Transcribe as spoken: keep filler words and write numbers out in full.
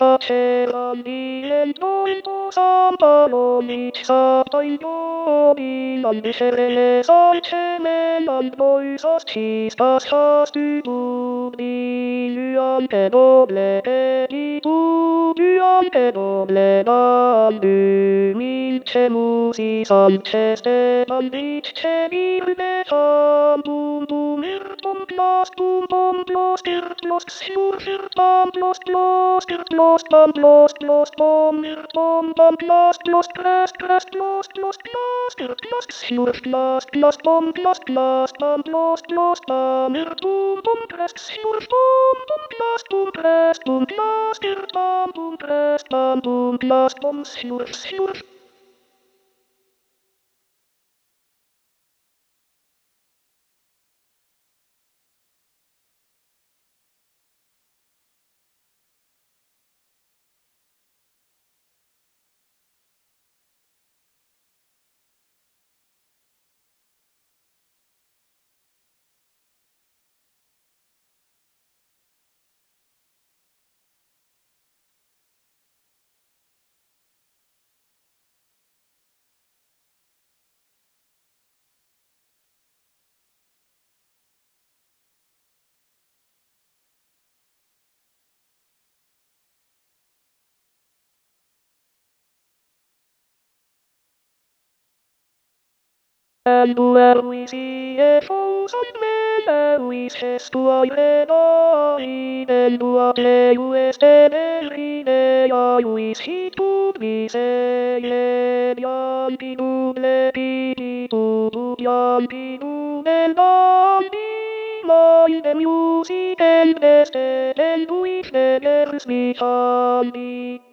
facevano il dolce sambalo mixato in giorni, non discerne solce melan voi soscista studi, anche doble di tu, anche doble danni, mince musi sanche steban vice virne bum bum ir bum blas bum bum blos ir blos sur ir bam blos blos ir blos bam blos blos bum ir bum bam blas blos blas blas blos blos blos ir blos sur blas blas bum blas blas bam blos blos bam ir bum bum blas sur bum bum blas bum blas bum blas ir bam bum blas bam bum blas bum sur sur. And when we see a thousand men, and we says to our enemy, then do a play with every day, we see to be say, yan pinu le piti tu, yan pinu le landi, my the music and the and we never speak on